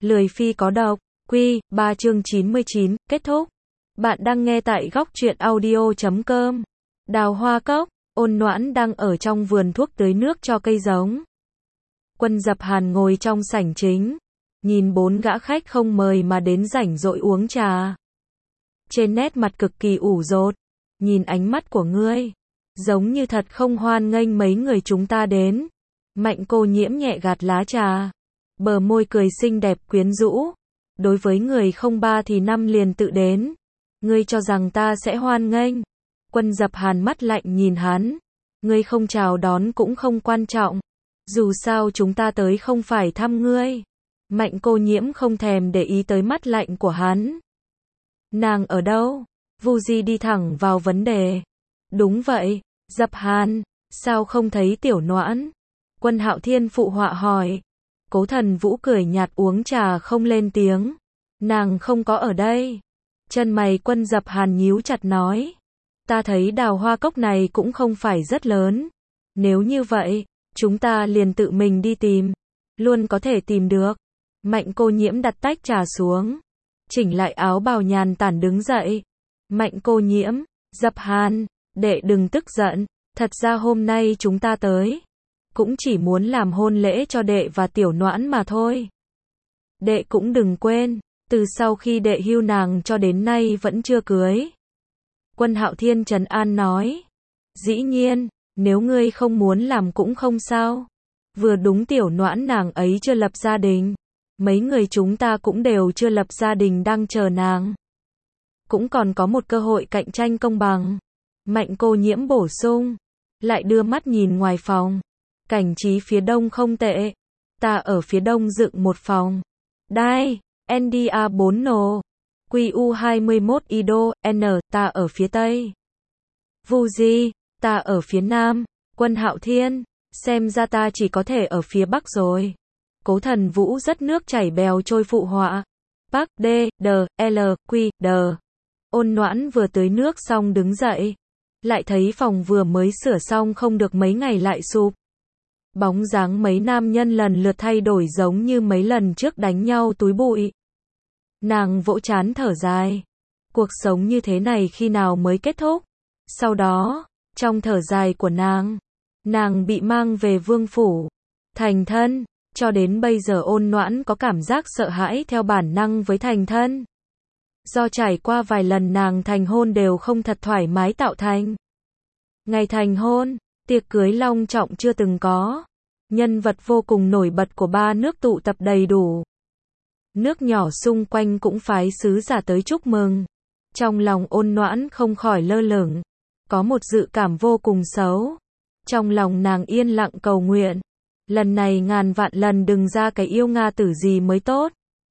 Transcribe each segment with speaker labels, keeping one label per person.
Speaker 1: Lười phi có độc. Quy 3 chương 99, kết thúc. Bạn đang nghe tại góc truyện audio.com. Đào hoa cốc, Ôn Noãn đang ở trong vườn thuốc tưới nước cho cây giống. Quân Dập Hàn ngồi trong sảnh chính, nhìn 4 gã khách không mời mà đến rảnh rỗi uống trà. Trên nét mặt cực kỳ ủ rột, nhìn ánh mắt của ngươi, giống như thật không hoan nghênh mấy người chúng ta đến. Mạnh Cô Nhiễm nhẹ gạt lá trà, bờ môi cười xinh đẹp quyến rũ. Đối với người không 3 thì 5 liền tự đến. Ngươi cho rằng ta sẽ hoan nghênh? Quân Dập Hàn mắt lạnh nhìn hắn. Ngươi không chào đón cũng không quan trọng. Dù sao chúng ta tới không phải thăm ngươi. Mạnh Cô Nhiễm không thèm để ý tới mắt lạnh của hắn. Nàng ở đâu? Vu Di đi thẳng vào vấn đề. Đúng vậy, Dập Hàn, sao không thấy Tiểu Noãn? Quân Hạo Thiên phụ họa hỏi. Cố Thần Vũ cười nhạt uống trà không lên tiếng. Nàng không có ở đây. Chân mày Quân Dập Hàn nhíu chặt nói. Ta thấy đào hoa cốc này cũng không phải rất lớn. Nếu như vậy, chúng ta liền tự mình đi tìm. Luôn có thể tìm được. Mạnh Cô Nhiễm đặt tách trà xuống. Chỉnh lại áo bào nhàn tản đứng dậy. Mạnh Cô Nhiễm, Dập Hàn, đệ đừng tức giận. Thật ra hôm nay chúng ta tới cũng chỉ muốn làm hôn lễ cho đệ và Tiểu Noãn mà thôi. Đệ cũng đừng quên, từ sau khi đệ hưu nàng cho đến nay vẫn chưa cưới. Quân Hạo Thiên trấn an nói. Dĩ nhiên, nếu ngươi không muốn làm cũng không sao. Vừa đúng Tiểu Noãn nàng ấy chưa lập gia đình. Mấy người chúng ta cũng đều chưa lập gia đình đang chờ nàng. Cũng còn có một cơ hội cạnh tranh công bằng. Mạnh Cô Nhiễm bổ sung. Lại đưa mắt nhìn ngoài phòng. Cảnh trí phía đông không tệ. Ta ở phía đông dựng một phòng. Đai, NDA4 nổ. QU21 IDO, N, ta ở phía tây. Vu Di, ta ở phía nam. Quân Hạo Thiên, xem ra ta chỉ có thể ở phía bắc rồi. Cố Thần Vũ rất nước chảy bèo trôi phụ họa. Bắc, D, D, L, Q, D. Ôn Noãn vừa tưới nước xong đứng dậy. Lại thấy phòng vừa mới sửa xong không được mấy ngày lại sụp. Bóng dáng mấy nam nhân lần lượt thay đổi giống như mấy lần trước đánh nhau túi bụi. Nàng vỗ trán thở dài. Cuộc sống như thế này khi nào mới kết thúc? Sau đó, trong thở dài của nàng bị mang về vương phủ, thành thân. Cho đến bây giờ Ôn Noãn có cảm giác sợ hãi theo bản năng với thành thân. Do trải qua vài lần nàng thành hôn đều không thật thoải mái tạo thành. Ngày thành hôn, tiệc cưới long trọng chưa từng có. Nhân vật vô cùng nổi bật của 3 nước tụ tập đầy đủ. Nước nhỏ xung quanh cũng phái sứ giả tới chúc mừng. Trong lòng Ôn Noãn không khỏi lơ lửng. Có một dự cảm vô cùng xấu. Trong lòng nàng yên lặng cầu nguyện. Lần này ngàn vạn lần đừng ra cái yêu Nga tử gì mới tốt.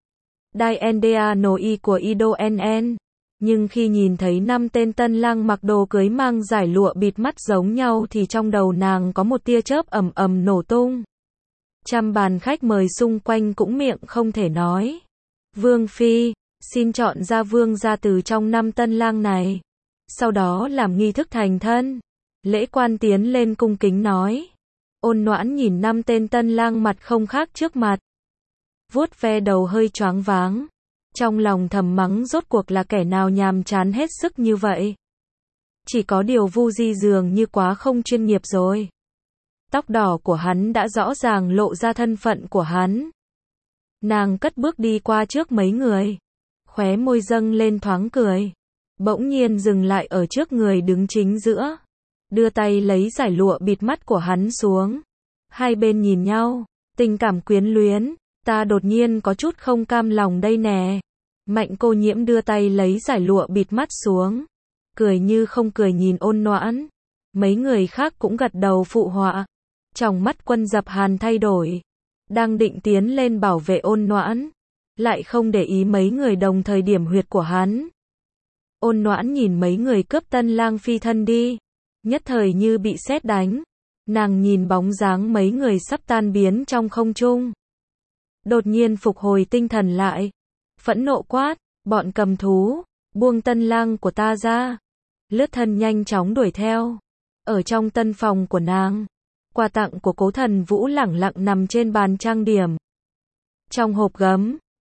Speaker 1: Đai NDA NOI của Ido NN. Nhưng khi nhìn thấy 5 tên tân lang mặc đồ cưới mang dải lụa bịt mắt giống nhau thì trong đầu nàng có một tia chớp ầm ầm nổ tung. Trăm bàn khách mời xung quanh cũng miệng không thể nói. Vương Phi, xin chọn ra vương gia từ trong 5 tân lang này. Sau đó làm nghi thức thành thân. Lễ quan tiến lên cung kính nói. Ôn Noãn nhìn 5 tên tân lang mặt không khác trước mặt. Vuốt ve đầu hơi choáng váng. Trong lòng thầm mắng rốt cuộc là kẻ nào nhàm chán hết sức như vậy. Chỉ có điều Vu Di dường như quá không chuyên nghiệp rồi. Tóc đỏ của hắn đã rõ ràng lộ ra thân phận của hắn. Nàng cất bước đi qua trước mấy người. Khóe môi dâng lên thoáng cười. Bỗng nhiên dừng lại ở trước người đứng chính giữa. Đưa tay lấy dải lụa bịt mắt của hắn xuống. Hai bên nhìn nhau. Tình cảm quyến luyến. Ta đột nhiên có chút không cam lòng đây nè. Mạnh Cô Nhiễm đưa tay lấy dải lụa bịt mắt xuống. Cười như không cười nhìn Ôn Noãn. Mấy người khác cũng gật đầu phụ họa. Trong mắt Quân Dập Hàn thay đổi. Đang định tiến lên bảo vệ Ôn Noãn. Lại không để ý mấy người đồng thời điểm huyệt của hắn. Ôn Noãn nhìn mấy người cướp tân lang phi thân đi. Nhất thời như bị sét đánh. Nàng nhìn bóng dáng mấy người sắp tan biến trong không trung. Đột nhiên phục hồi tinh thần lại. Phẫn nộ quát, bọn cầm thú, buông tân lang của ta ra. Lướt thân nhanh chóng đuổi theo. Ở trong tân phòng của nàng, quà tặng của Cố Thần Vũ lẳng lặng nằm trên bàn trang điểm. Trong hộp gấm,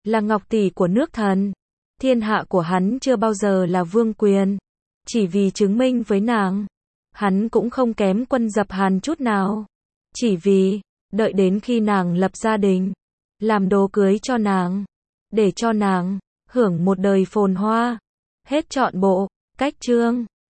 Speaker 1: là ngọc tỷ của nước Thần. Thiên hạ của hắn chưa bao giờ là vương quyền. Chỉ vì chứng minh với nàng, hắn cũng không kém Quân Dập Hàn chút nào. Chỉ vì, đợi đến khi nàng lập gia đình, làm đồ cưới cho nàng, để cho nàng hưởng một đời phồn hoa. Hết trọn bộ. Cách chương